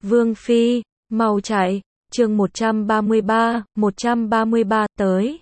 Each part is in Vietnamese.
Vương Phi, mau chạy, chương 133 tới.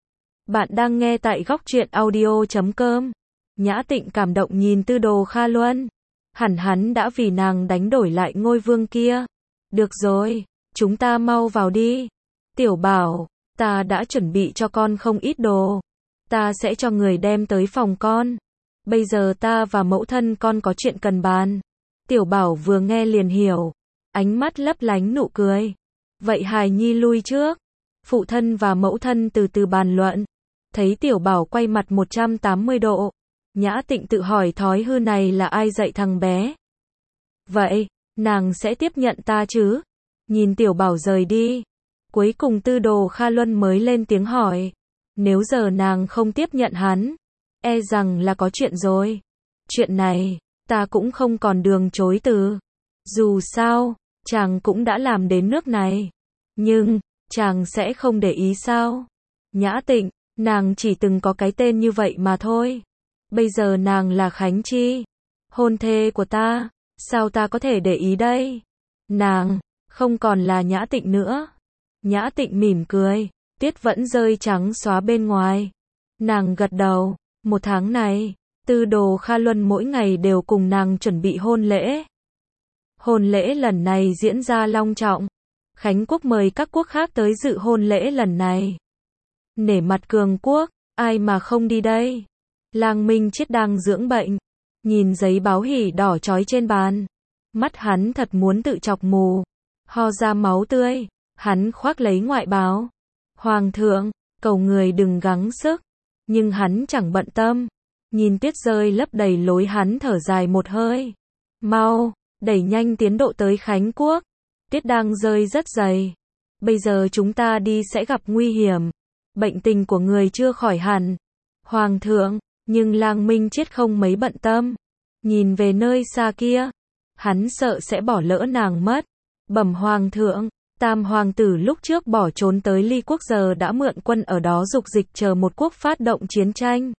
Bạn đang nghe tại góc truyện audio.com. Nhã Tịnh cảm động nhìn Tư Đồ Kha Luân. Hẳn hắn đã vì nàng đánh đổi lại ngôi vương kia. Được rồi, chúng ta mau vào đi. Tiểu Bảo, ta đã chuẩn bị cho con không ít đồ. Ta sẽ cho người đem tới phòng con. Bây giờ ta và mẫu thân con có chuyện cần bàn. Tiểu Bảo vừa nghe liền hiểu. Ánh mắt lấp lánh nụ cười. Vậy hài nhi lui trước. Phụ thân và mẫu thân từ từ bàn luận. Thấy Tiểu Bảo quay mặt 180 độ. Nhã Tịnh tự hỏi thói hư này là ai dạy thằng bé. Vậy, nàng sẽ tiếp nhận ta chứ? Nhìn Tiểu Bảo rời đi. Cuối cùng Tư Đồ Kha Luân mới lên tiếng hỏi. Nếu giờ nàng không tiếp nhận hắn, e rằng là có chuyện rồi. Chuyện này, ta cũng không còn đường chối từ. Dù sao, chàng cũng đã làm đến nước này. Nhưng, chàng sẽ không để ý sao? Nhã Tịnh, nàng chỉ từng có cái tên như vậy mà thôi. Bây giờ nàng là Khánh Chi, hôn thê của ta, sao ta có thể để ý đây? Nàng, không còn là Nhã Tịnh nữa. Nhã Tịnh mỉm cười, tuyết vẫn rơi trắng xóa bên ngoài. Nàng gật đầu, 1 tháng này, Tư Đồ Kha Luân mỗi ngày đều cùng nàng chuẩn bị hôn lễ. Hôn lễ lần này diễn ra long trọng. Khánh quốc mời các quốc khác tới dự hôn lễ lần này. Nể mặt cường quốc, ai mà không đi đây? Lang Minh Chiết đang dưỡng bệnh, nhìn giấy báo hỉ đỏ chói trên bàn. Mắt hắn thật muốn tự chọc mù. Ho ra máu tươi, hắn khoác lấy ngoại báo. Hoàng thượng, cầu người đừng gắng sức. Nhưng hắn chẳng bận tâm. Nhìn tuyết rơi lấp đầy lối hắn thở dài một hơi. Mau, đẩy nhanh tiến độ tới Khánh quốc. Tuyết đang rơi rất dày. Bây giờ chúng ta đi sẽ gặp nguy hiểm. Bệnh tình của người chưa khỏi hẳn. Hoàng thượng, nhưng Lang Minh Chiết không mấy bận tâm. Nhìn về nơi xa kia, hắn sợ sẽ bỏ lỡ nàng mất. Bẩm Hoàng thượng, Tam hoàng tử lúc trước bỏ trốn tới Ly quốc giờ đã mượn quân ở đó dục dịch chờ một quốc phát động chiến tranh.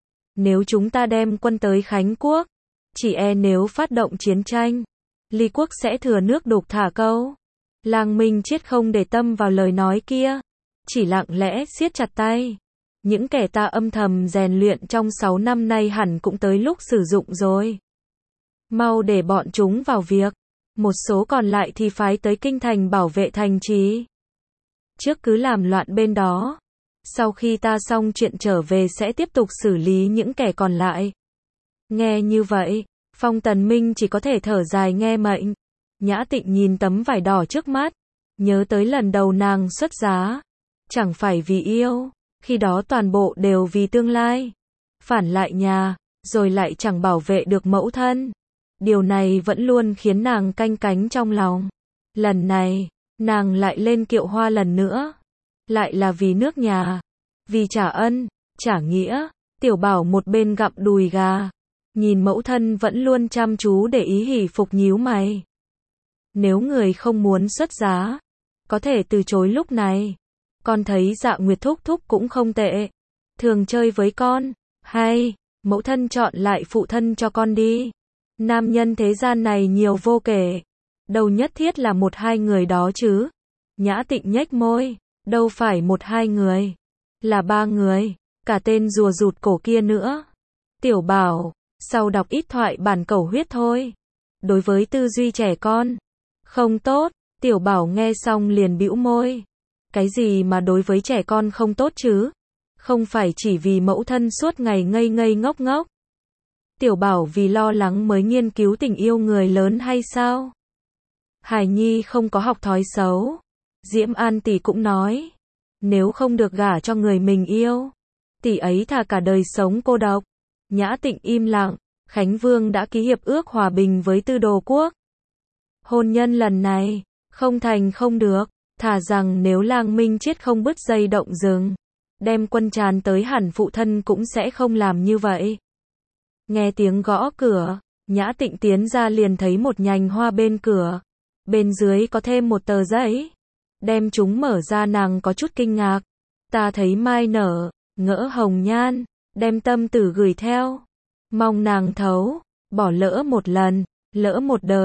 Nếu chúng ta đem quân tới Khánh quốc, chỉ e nếu phát động chiến tranh, Ly quốc sẽ thừa nước đục thả câu. Lang Minh Chiết không để tâm vào lời nói kia, chỉ lặng lẽ siết chặt tay. Những kẻ ta âm thầm rèn luyện trong 6 năm nay hẳn cũng tới lúc sử dụng rồi. Mau để bọn chúng vào việc. Một số còn lại thì phái tới kinh thành bảo vệ thành trì. Trước cứ làm loạn bên đó. Sau khi ta xong chuyện trở về sẽ tiếp tục xử lý những kẻ còn lại. Nghe như vậy, Phong Tần Minh chỉ có thể thở dài nghe mệnh. Nhã Tịnh nhìn tấm vải đỏ trước mắt. Nhớ tới lần đầu nàng xuất giá. Chẳng phải vì yêu, khi đó toàn bộ đều vì tương lai. Phản lại nhà, rồi lại chẳng bảo vệ được mẫu thân. Điều này vẫn luôn khiến nàng canh cánh trong lòng. Lần này, nàng lại lên Kiệu Hoa lần nữa. Lại là vì nước nhà. Vì trả ân, trả nghĩa. Tiểu Bảo một bên gặm đùi gà. Nhìn mẫu thân vẫn luôn chăm chú để ý hỉ phục nhíu mày. Nếu người không muốn xuất giá, có thể từ chối lúc này. Con thấy Dạ Nguyệt thúc thúc cũng không tệ. Thường chơi với con. Hay, mẫu thân chọn lại phụ thân cho con đi. Nam nhân thế gian này nhiều vô kể. Đâu nhất thiết là 1-2 người đó chứ. Nhã Tịnh nhếch môi. Đâu phải 1-2 người. Là 3 người. Cả tên rùa rụt cổ kia nữa. Tiểu Bảo, sau đọc ít thoại bản cẩu huyết thôi. Đối với tư duy trẻ con, không tốt. Tiểu Bảo nghe xong liền bĩu môi. Cái gì mà đối với trẻ con không tốt chứ? Không phải chỉ vì mẫu thân suốt ngày ngây ngây ngốc ngốc. Tiểu Bảo vì lo lắng mới nghiên cứu tình yêu người lớn hay sao? Hải Nhi không có học thói xấu. Diễm An tỷ cũng nói. Nếu không được gả cho người mình yêu, tỷ ấy thà cả đời sống cô độc. Nhã Tịnh im lặng. Khánh Vương đã ký hiệp ước hòa bình với Tư Đồ quốc. Hôn nhân lần này, không thành không được. Thà rằng nếu Lang Minh Chiết không bứt dây động rừng, đem quân tràn tới hẳn phụ thân cũng sẽ không làm như vậy. Nghe tiếng gõ cửa, Nhã Tịnh tiến ra liền thấy một nhành hoa bên cửa. Bên dưới có thêm một tờ giấy. Đem chúng mở ra nàng có chút kinh ngạc. Ta thấy mai nở, ngỡ hồng nhan, đem tâm tử gửi theo. Mong nàng thấu, bỏ lỡ một lần, lỡ một đời.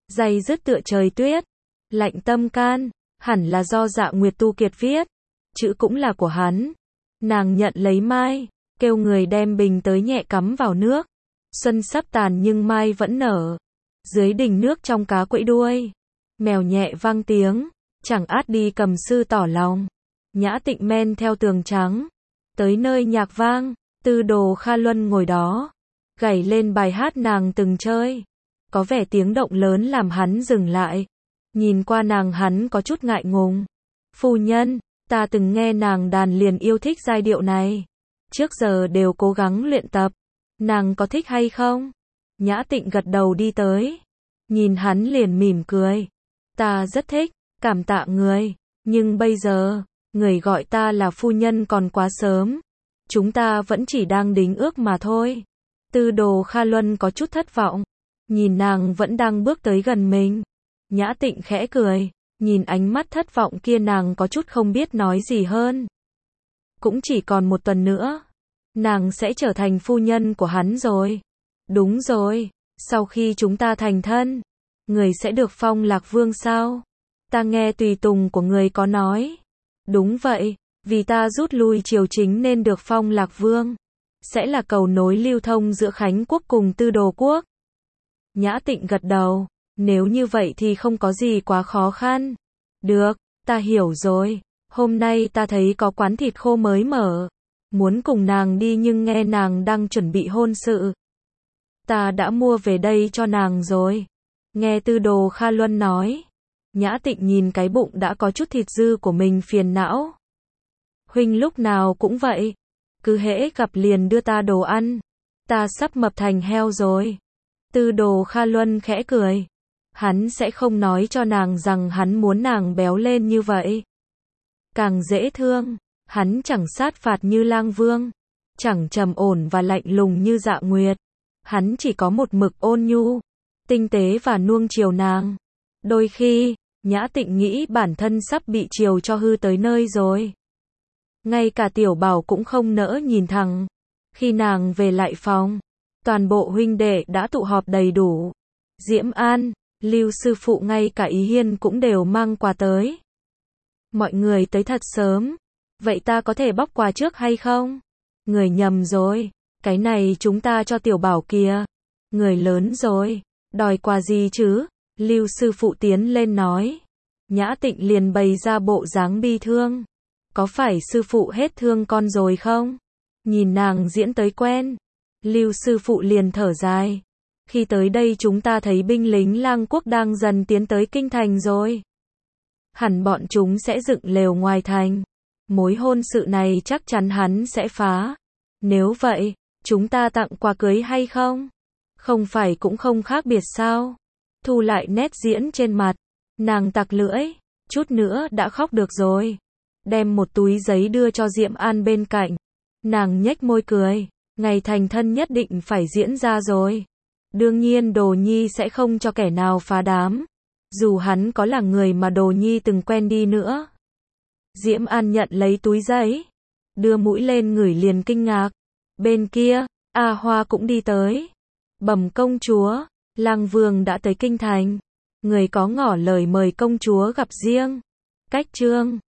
day dứt tựa trời tuyết, lạnh tâm can, hẳn là do Dạ Nguyệt tu kiệt viết, chữ cũng là của hắn. Nàng nhận lấy mai, kêu người đem bình tới nhẹ cắm vào nước. Xuân sắp tàn nhưng mai vẫn nở. Dưới đỉnh nước trong cá quẫy đuôi, mèo nhẹ vang tiếng, chẳng át đi cầm sư tỏ lòng. Nhã Tịnh men theo tường trắng, tới nơi nhạc vang, Tư Đồ Kha Luân ngồi đó, gảy lên bài hát nàng từng chơi. Có vẻ tiếng động lớn làm hắn dừng lại. Nhìn qua nàng hắn có chút ngại ngùng. Phu nhân, ta từng nghe nàng đàn liền yêu thích giai điệu này. Trước giờ đều cố gắng luyện tập. Nàng có thích hay không? Nhã Tịnh gật đầu đi tới. Nhìn hắn liền mỉm cười. Ta rất thích, cảm tạ người. Nhưng bây giờ, người gọi ta là phu nhân còn quá sớm. Chúng ta vẫn chỉ đang đính ước mà thôi. Tư Đồ Kha Luân có chút thất vọng. Nhìn nàng vẫn đang bước tới gần mình. Nhã Tịnh khẽ cười. Nhìn ánh mắt thất vọng kia nàng có chút không biết nói gì hơn. Cũng chỉ còn một tuần nữa. Nàng sẽ trở thành phu nhân của hắn rồi. Đúng rồi. Sau khi chúng ta thành thân, người sẽ được phong Lạc Vương sao? Ta nghe tùy tùng của người có nói. Đúng vậy. Vì ta rút lui triều chính nên được phong Lạc Vương. Sẽ là cầu nối lưu thông giữa Khánh Quốc cùng Tư Đồ Quốc. Nhã Tịnh gật đầu. Nếu như vậy thì không có gì quá khó khăn. Được, ta hiểu rồi. Hôm nay ta thấy có quán thịt khô mới mở. Muốn cùng nàng đi nhưng nghe nàng đang chuẩn bị hôn sự. Ta đã mua về đây cho nàng rồi. Nghe Tư Đồ Kha Luân nói. Nhã Tịnh nhìn cái bụng đã có chút thịt dư của mình phiền não. Huynh lúc nào cũng vậy. Cứ hễ gặp liền đưa ta đồ ăn. Ta sắp mập thành heo rồi. Tư Đồ Kha Luân khẽ cười. Hắn sẽ không nói cho nàng rằng hắn muốn nàng béo lên như vậy. Càng dễ thương. Hắn chẳng sát phạt như Lang Vương. Chẳng trầm ổn và lạnh lùng như Dạ Nguyệt. Hắn chỉ có một mực ôn nhu, tinh tế và nuông chiều nàng. Đôi khi, Nhã Tịnh nghĩ bản thân sắp bị chiều cho hư tới nơi rồi. Ngay cả Tiểu Bảo cũng không nỡ nhìn thẳng. Khi nàng về lại phòng, toàn bộ huynh đệ đã tụ họp đầy đủ. Diễm An, Lưu sư phụ ngay cả Ý Hiên cũng đều mang quà tới. Mọi người tới thật sớm. Vậy ta có thể bóc quà trước hay không? Người nhầm rồi. Cái này chúng ta cho Tiểu Bảo kìa. Người lớn rồi. Đòi quà gì chứ? Lưu sư phụ tiến lên nói. Nhã Tịnh liền bày ra bộ dáng bi thương. Có phải sư phụ hết thương con rồi không? Nhìn nàng diễn tới quen. Lưu sư phụ liền thở dài. Khi tới đây chúng ta thấy binh lính Lang Quốc đang dần tiến tới kinh thành rồi. Hẳn bọn chúng sẽ dựng lều ngoài thành. Mối hôn sự này chắc chắn hắn sẽ phá. Nếu vậy, chúng ta tặng quà cưới hay không? Không phải cũng không khác biệt sao? Thu lại nét diễn trên mặt. Nàng tặc lưỡi. Chút nữa đã khóc được rồi. Đem một túi giấy đưa cho Diễm An bên cạnh. Nàng nhếch môi cười. Ngày thành thân nhất định phải diễn ra rồi. Đương nhiên Đồ Nhi sẽ không cho kẻ nào phá đám. Dù hắn có là người mà Đồ Nhi từng quen đi nữa. Diễm An nhận lấy túi giấy. Đưa mũi lên ngửi liền kinh ngạc. Bên kia, A Hoa cũng đi tới. Bẩm công chúa, Lang Vương đã tới kinh thành. Người có ngỏ lời mời công chúa gặp riêng. Cách trương.